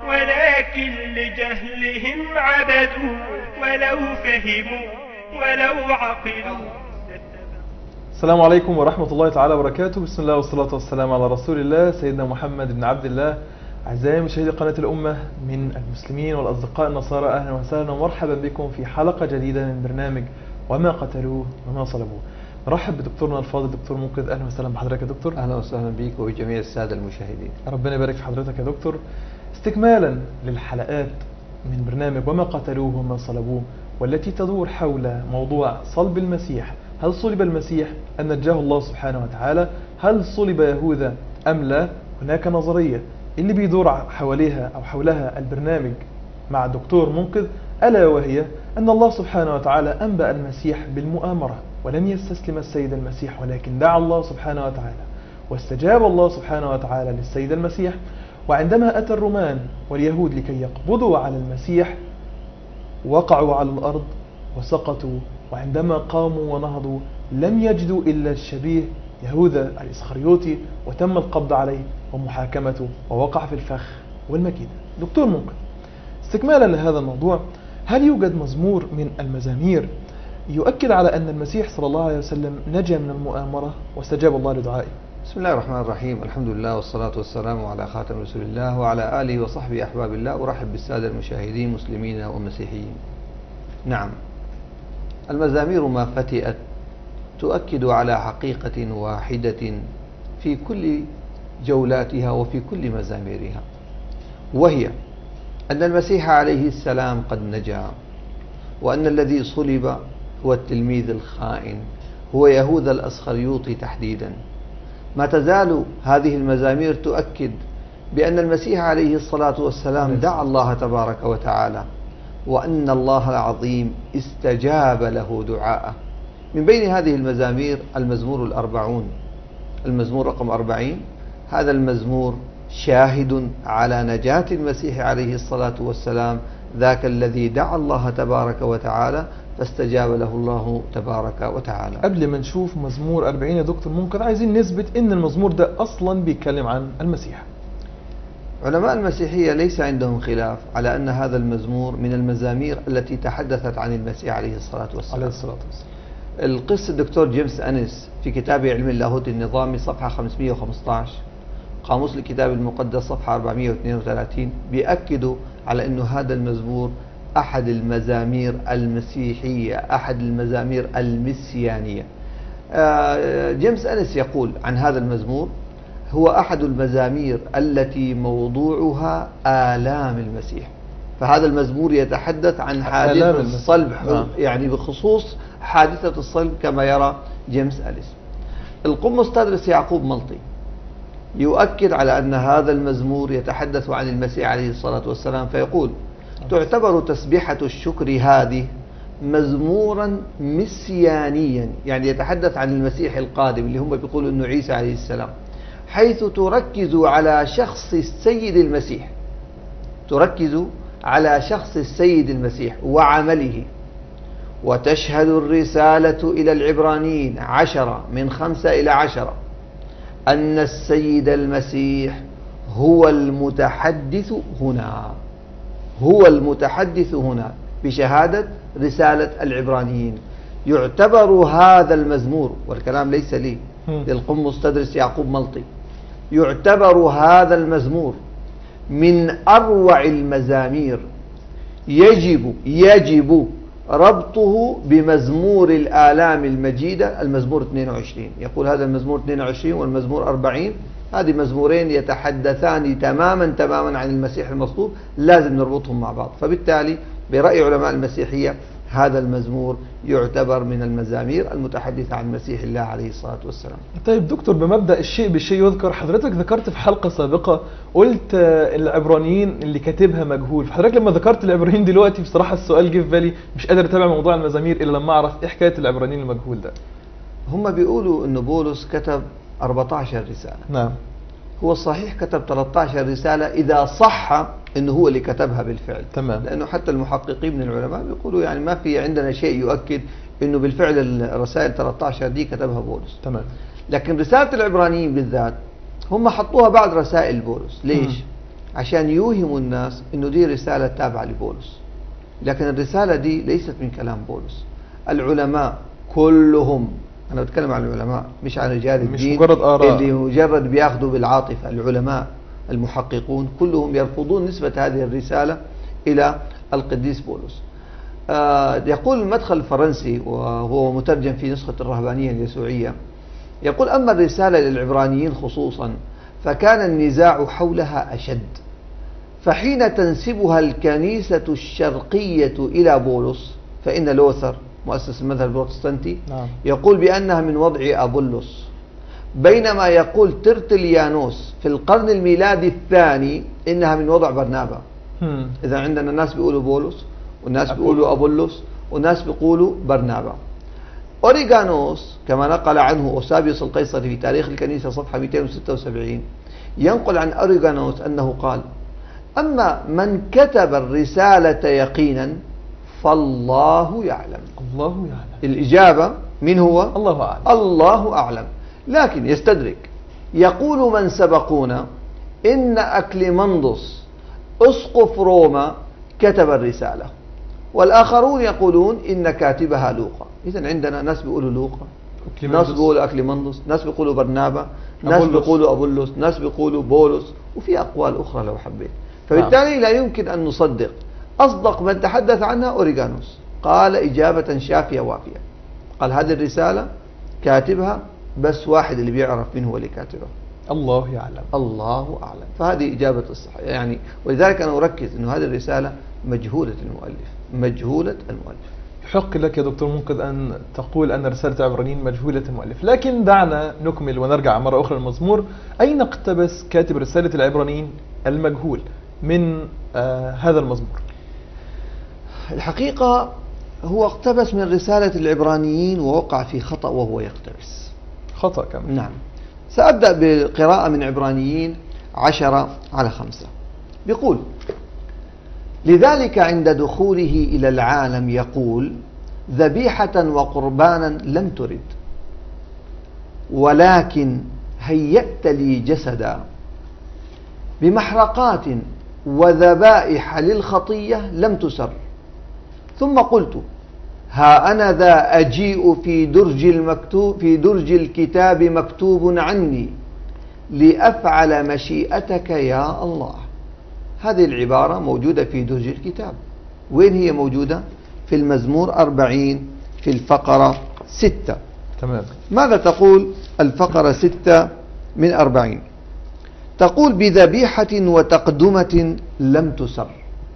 ولكن لجهلهم عبدوا، ولو فهموا ولو عقلوا. السلام عليكم ورحمة الله تعالى وبركاته. بسم الله والصلاة والسلام على رسول الله سيدنا محمد بن عبد الله. أعزائي مشاهدي قناة الأمة من المسلمين والأصدقاء النصارى، أهلا وسهلا ومرحبا بكم في حلقة جديدة من برنامج وما قتلوه وما صلبوه. نرحب بدكتورنا الفاضل دكتور منقذ. أهلا وسهلا بحضرتك يا دكتور. أهلا وسهلا بك وبجميع السادة المشاهدين. ربنا يبارك في حضرتك يا دكتور. استكمالا للحلقات من برنامج وما قتلوه وما صلبوه، والتي تدور حول موضوع صلب المسيح. هل صلب المسيح أم نجاه الله سبحانه وتعالى؟ هل صلب يهوذا أم لا؟ هناك نظرية اللي بيدور حولها البرنامج مع الدكتور منقذ، ألا وهي أن الله سبحانه وتعالى أنبأ المسيح بالمؤامرة، ولم يستسلم السيد المسيح، ولكن دعا الله سبحانه وتعالى، واستجاب الله سبحانه وتعالى للسيد المسيح. وعندما أتى الرومان واليهود لكي يقبضوا على المسيح، وقعوا على الأرض وسقطوا، وعندما قاموا ونهضوا لم يجدوا إلا الشبيه يهوذا الإسخريوطي، وتم القبض عليه ومحاكمته ووقع في الفخ والمكيدة. دكتور منقذ، استكمالا لهذا الموضوع، هل يوجد مزمور من المزامير يؤكد على أن المسيح صلى الله عليه وسلم نجا من المؤامرة واستجاب الله لدعائه؟ بسم الله الرحمن الرحيم، الحمد لله والصلاة والسلام على خاتم رسول الله وعلى آله وصحبه أحباب الله. أرحب بالسادة المشاهدين مسلمين ومسيحيين. نعم، المزامير ما فتئت تؤكد على حقيقة واحدة في كل جولاتها وفي كل مزاميرها، وهي أن المسيح عليه السلام قد نجا، وأن الذي صلب هو التلميذ الخائن، هو يهوذا الإسخريوطي تحديدا. ما تزال هذه المزامير تؤكد بأن المسيح عليه الصلاة والسلام دعا الله تبارك وتعالى، وأن الله العظيم استجاب له دعاءه. من بين هذه المزامير المزمور 40، المزمور رقم 40. هذا المزمور شاهد على نجاة المسيح عليه الصلاة والسلام، ذاك الذي دعا الله تبارك وتعالى فاستجاب له الله تبارك وتعالى. قبل ما نشوف مزمور 40 يا دكتور منقذ، عايزين نثبت ان المزمور ده اصلا بيتكلم عن المسيح. علماء المسيحية ليس عندهم خلاف على أن هذا المزمور من المزامير التي تحدثت عن المسيح عليه الصلاة والسلام. القس الدكتور جيمس أنيس في كتابه علم اللاهوت النظامي صفحة 515، قاموس الكتاب المقدس صفحة 432، بيأكدوا على أنه هذا المزمور أحد المزامير المسيحية، أحد المزامير المسيانية. جيمس أنيس يقول عن هذا المزمور: هو أحد المزامير التي موضوعها آلام المسيح. فهذا المزمور يتحدث عن حادثة الصلب، يعني بخصوص حادثة الصلب كما يرى جيمس أنيس. القمص تدرس يعقوب ملطي يؤكد على أن هذا المزمور يتحدث عن المسيح عليه الصلاة والسلام، فيقول: تعتبر تسبيحة الشكر هذه مزمورا مسيانيا، يعني يتحدث عن المسيح القادم اللي هم بيقولوا أنه عيسى عليه السلام، حيث تركز على شخص السيد المسيح، تركز على شخص السيد المسيح وعمله. وتشهد الرسالة إلى العبرانيين 10:5-10 أن السيد المسيح هو المتحدث هنا، هو المتحدث هنا بشهادة رسالة العبرانيين. يعتبر هذا المزمور، والكلام ليس لي، للقمص تدرس يعقوب ملطي، يعتبر هذا المزمور من أروع المزامير، يجب ربطه بمزمور الآلام المجيدة المزمور 22. يقول هذا المزمور 22 والمزمور 40 هذه مزمورين يتحدثان تماما عن المسيح المصلوب، لازم نربطهم مع بعض. فبالتالي برأي علماء المسيحية هذا المزمور يعتبر من المزامير المتحدثة عن مسيح الله عليه الصلاة والسلام. طيب دكتور، بمبدأ الشيء بالشيء يذكر، حضرتك ذكرت في حلقة سابقة قلت العبرانيين اللي كاتبها مجهول. فحضرتك لما ذكرت العبرانيين دلوقتي بصراحة السؤال جه في بالي، مش قادر اتابع موضوع المزامير الا لما اعرف ايه حكاية العبرانيين المجهول ده. هم بيقولوا انه بولس كتب 14 رسالة. نعم. هو الصحيح كتب 13 رسالة إذا صح أنه هو اللي كتبها بالفعل. تمام. لأنه حتى المحققين من العلماء بيقولوا يعني ما في عندنا شيء يؤكد أنه بالفعل الرسائل 13 دي كتبها بولس. تمام. لكن رسالة العبرانيين بالذات هم حطوها بعد رسائل بولس. ليش؟ عشان يوهموا الناس أنه دي رسالة تابعة لبولس، لكن الرسالة دي ليست من كلام بولس. العلماء كلهم، أنا بتكلم عن العلماء مش عن رجال الدين، مش مجرد آراء اللي مجرد بياخذوا بالعاطفة. العلماء المحققون كلهم يرفضون نسبة هذه الرسالة إلى القديس بولس. يقول المدخل الفرنسي وهو مترجم في نسخة الرهبانية اليسوعية، يقول: أما الرسالة للعبرانيين خصوصا فكان النزاع حولها أشد، فحين تنسبها الكنيسة الشرقية إلى بولس، فإن لوثر مؤسس المذهب البروتستانتي يقول بأنها من وضع أبولس، بينما يقول ترتليانوس في القرن الميلادي الثاني إنها من وضع برنابا. إذا عندنا ناس بيقولوا بولس، والناس بيقولوا أبولس، والناس بيقولوا برنابا. أوريغانوس كما نقل عنه أوسابيوس القيصري في تاريخ الكنيسة صفحة 276 ينقل عن أوريغانوس أنه قال: أما من كتب الرسالة يقينا فالله يعلم. الله يعلم. الإجابة من هو؟ الله أعلم. الله أعلم. لكن يستدرك، يقول من سبقونا إن أكليمندس أسقف روما كتب الرسالة، والآخرون يقولون إن كاتبها لوقا. إذن عندنا ناس بيقولوا لوقا، ناس بيقولوا أكليمندس، ناس بيقولوا برنابا، ناس بيقولوا أبولس، ناس بيقولوا بولس، وفي أقوال أخرى لو حبيت. فبالتالي لا يمكن أن نصدق. أصدق من تحدث عنها أوريغانوس، قال إجابة شافية وافية، قال هذه الرسالة كاتبها بس واحد اللي بيعرف من هو اللي كاتبها، الله يعلم. الله أعلم. فهذه إجابة الصحة يعني. ولذلك أنا أركز أنه هذه الرسالة مجهولة المؤلف، مجهولة المؤلف. يحق لك يا دكتور منقذ أن تقول أن رسالة العبرانيين مجهولة المؤلف، لكن دعنا نكمل ونرجع مرة أخرى للمزمور. أين اقتبس كاتب رسالة العبرانيين المجهول من هذا المزمور؟ الحقيقة هو اقتبس من رسالة العبرانيين ووقع في خطأ وهو يقتبس. خطأ كمان؟ نعم. سأبدأ بالقراءة من عبرانيين 10:5. بيقول: لذلك عند دخوله إلى العالم يقول: ذبيحة وقربانا لم ترد، ولكن هيأت لي جسدا، بمحرقات وذبائح للخطية لم تسر. ثم قلت: ها أنا ذا أجيء في درج الكتاب مكتوب عني لأفعل مشيئتك يا الله. هذه العبارة موجودة في درج الكتاب. وين هي موجودة؟ في المزمور 40 في الفقرة 6. تمام. ماذا تقول الفقرة 6 من 40؟ تقول: بذبيحة وتقدمة لم تسر،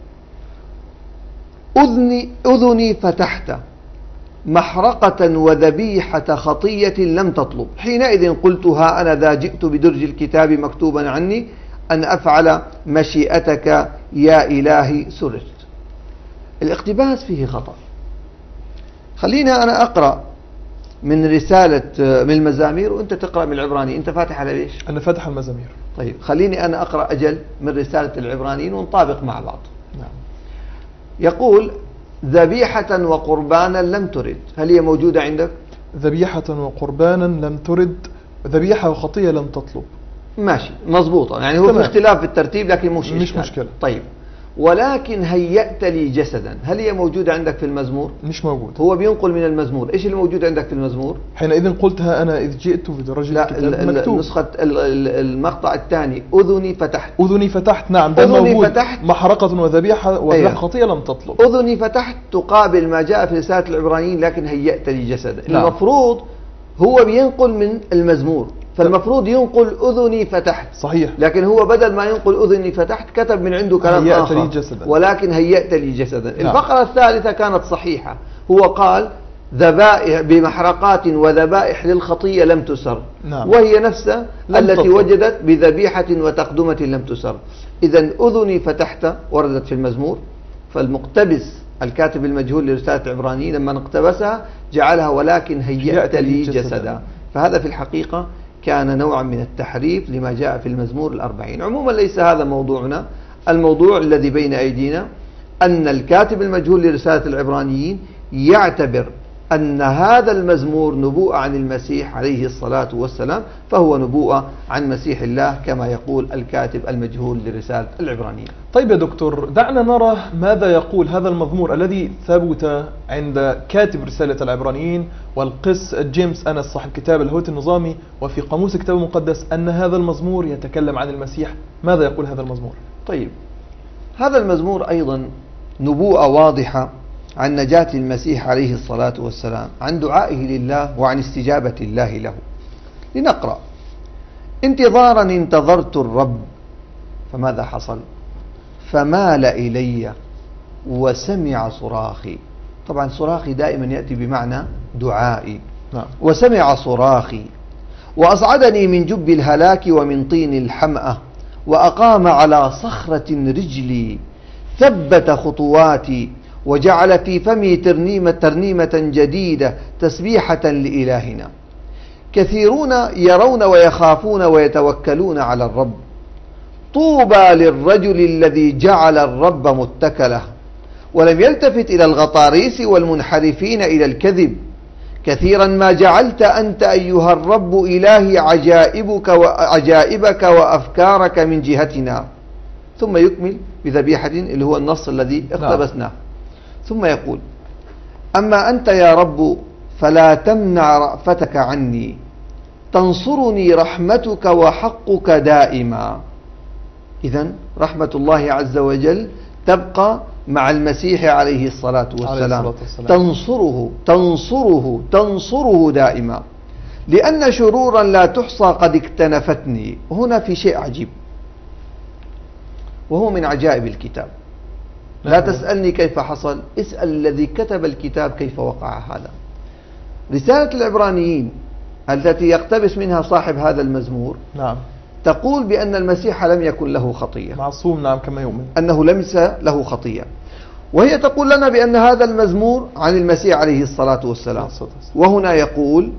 أذني فتحت، محرقة وذبيحة خطية لم تطلب. حينئذ قلت: ها أنا ذا جئت بدرج الكتاب مكتوبا عني أن أفعل مشيئتك يا إلهي سررت. الاقتباس فيه خطأ. خلينا أنا أقرأ من رسالة من المزامير وأنت تقرأ من العبراني. أنت فاتح على ليش؟ أنا فاتح المزامير. طيب خليني أنا أقرأ أجل من رسالة العبرانيين ونطابق مع بعض. نعم. يقول: ذبيحة وقربانا لم ترد. هل هي موجودة عندك؟ ذبيحة وقربانا لم ترد، ذبيحة وخطية لم تطلب. ماشي، مضبوطة. يعني هو في اختلاف في الترتيب لكن مش مشكلة. طيب، ولكن هيأت لي جسدا، هل هي موجودة عندك في المزمور؟ مش موجود. هو بينقل من المزمور. ايش اللي موجود عندك في المزمور؟ حينئذ قلت: ها أنا إذ جئت بدرج الكتاب مكتوب. نسخة المقطع الثاني: أذني فتحت. أذني فتحت، نعم ده موجود. فتحت محرقة وذبيحة أيوة. خطية لم تطلب. أذني فتحت تقابل ما جاء في رسالة العبرانيين لكن هيأت لي جسدا. نعم. المفروض هو بينقل من المزمور، فالمفروض ينقل أذني فتحت. صحيح. لكن هو بدل ما ينقل أذني فتحت كتب من عنده كلام آخر: لي جسدا. ولكن هيأت لي جسدا. نعم. الفقرة الثالثة كانت صحيحة. هو قال: ذبائح بمحرقات وذبائح للخطية لم تسر. نعم. وهي نفسها التي وجدت بذبيحة وتقدمة لم تسر. إذن أذني فتحت وردت في المزمور، فالمقتبس الكاتب المجهول لرسالة العبرانيين لما اقتبسها جعلها ولكن هيأت لي جسدا. فهذا في الحقيقة كان نوعا من التحريف لما جاء في المزمور 40. عموما ليس هذا موضوعنا. الموضوع الذي بين أيدينا أن الكاتب المجهول لرسالة العبرانيين يعتبر أن هذا المزمور نبوءة عن المسيح عليه الصلاة والسلام، فهو نبوءة عن مسيح الله كما يقول الكاتب المجهول لرسالة العبرانيين. طيب يا دكتور، دعنا نرى ماذا يقول هذا المزمور الذي ثبت عند كاتب رسالة العبرانيين والقس جيمس أنس صاحب كتاب الهوت النظامي وفي قاموس الكتاب المقدس أن هذا المزمور يتكلم عن المسيح. ماذا يقول هذا المزمور؟ طيب، هذا المزمور أيضا نبوءة واضحة عن نجاة المسيح عليه الصلاة والسلام، عن دعائه لله وعن استجابة الله له. لنقرأ: انتظارا انتظرت الرب فماذا حصل؟ فمال إلي وسمع صراخي. طبعا صراخي دائما يأتي بمعنى دعائي. وسمع صراخي وأصعدني من جب الهلاك ومن طين الحمأة، وأقام على صخرة رجلي، ثبت خطواتي، وجعل في فمي ترنيمة جديدة، تسبيحة لإلهنا. كثيرون يرون ويخافون ويتوكلون على الرب. طوبى للرجل الذي جعل الرب متكله، ولم يلتفت إلى الغطاريس والمنحرفين إلى الكذب. كثيرا ما جعلت أنت أيها الرب إلهي عجائبك وأفكارك من جهتنا. ثم يكمل بذبيحة اللي هو النص الذي اقتبسناه. ثم يقول: أما أنت يا رب فلا تمنع رأفتك عني، تنصرني رحمتك وحقك دائما. إذن رحمة الله عز وجل تبقى مع المسيح عليه الصلاة والسلام، تنصره دائما، لأن شرورا لا تحصى قد اكتنفتني. هنا في شيء عجيب، وهو من عجائب الكتاب. لا تسألني كيف حصل، اسأل الذي كتب الكتاب كيف وقع هذا. رسالة العبرانيين التي يقتبس منها صاحب هذا المزمور تقول بأن المسيح لم يكن له خطية، معصوم، كما يؤمن، أنه ليس له خطية. وهي تقول لنا بأن هذا المزمور عن المسيح عليه الصلاة والسلام. وهنا يقول: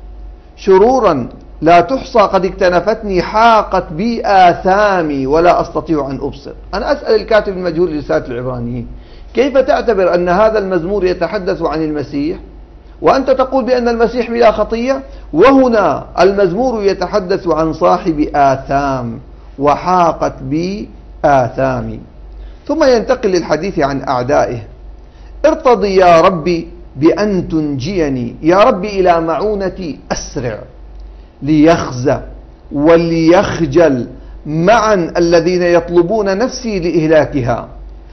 شرورا لا تحصى قد اكتنفتني، حاقت بي آثامي ولا أستطيع أن أبصر. أنا أسأل الكاتب المجهول لرسالة العبرانيين: كيف تعتبر أن هذا المزمور يتحدث عن المسيح وأنت تقول بأن المسيح بلا خطية، وهنا المزمور يتحدث عن صاحب آثام وحاقت بي آثامي. ثم ينتقل للحديث عن أعدائه: ارتضي يا ربي بأن تنجيني، يا ربي إلى معونتي أسرع، ليخزى وليخجل معا الذين يطلبون نفسي لإهلاكها،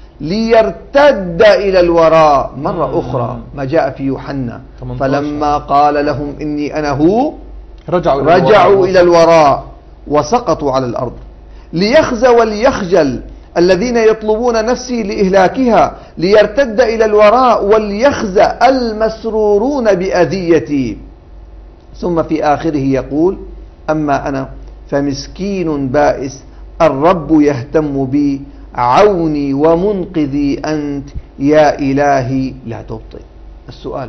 ليرتد إلى الوراء. مرة أخرى ما جاء في يوحنا: فلما قال لهم إني أنا هو رجعوا إلى الوراء وسقطوا على الأرض. ليخزى وليخجل الذين يطلبون نفسي لإهلاكها، ليرتد إلى الوراء وليخزى المسرورون بأذيتي. ثم في آخره يقول: أما أنا فمسكين بائس، الرب يهتم بي، عوني ومنقذي أنت يا إلهي لا تبطئ. السؤال: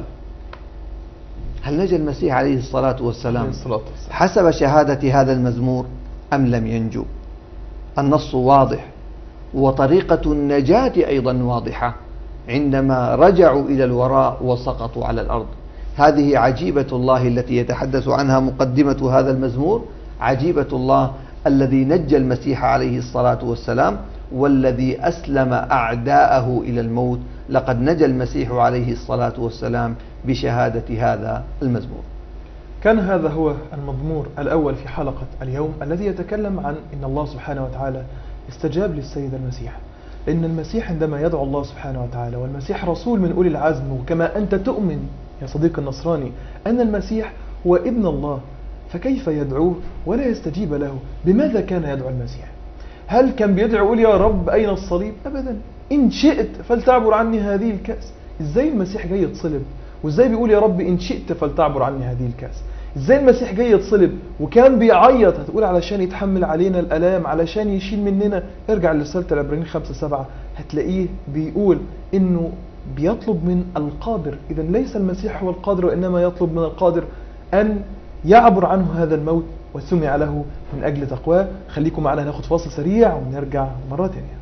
هل نجا المسيح عليه الصلاة والسلام حسب شهادة هذا المزمور أم لم ينجو؟ النص واضح، وطريقة النجاة أيضا واضحة، عندما رجعوا إلى الوراء وسقطوا على الأرض. هذه عجيبة الله التي يتحدث عنها مقدمة هذا المزمور، عجيبة الله الذي نجى المسيح عليه الصلاة والسلام والذي أسلم أعداءه إلى الموت. لقد نجى المسيح عليه الصلاة والسلام بشهادة هذا المزمور. كان هذا هو المزمور الأول في حلقة اليوم الذي يتكلم عن أن الله سبحانه وتعالى استجاب للسيد المسيح، لأن المسيح عندما يدعو الله سبحانه وتعالى، والمسيح رسول من أولي العزم، وكما أنت تؤمن يا صديق النصراني أن المسيح هو ابن الله، فكيف يدعوه ولا يستجيب له؟ بماذا كان يدعو المسيح؟ هل كان بيدعو يقول يا رب أين الصليب؟ أبدا. إن شئت فلتعبر عني هذه الكأس. إزاي المسيح جاي يتصلب وإزاي بيقول يا رب إن شئت فلتعبر عني هذه الكأس؟ إزاي المسيح جاي يتصلب وكان بيعيط؟ هتقول علشان يتحمل علينا الآلام، علشان يشيل مننا. ارجع لرسالة العبرانيين 5:7 هتلاقيه بيقول إنه بيطلب من القادر. إذا ليس المسيح هو القادر، وإنما يطلب من القادر أن يعبر عنه هذا الموت، وسمع له من أجل تقواه. خليكم معنا، ناخد فاصل سريع ونرجع مرة تانية.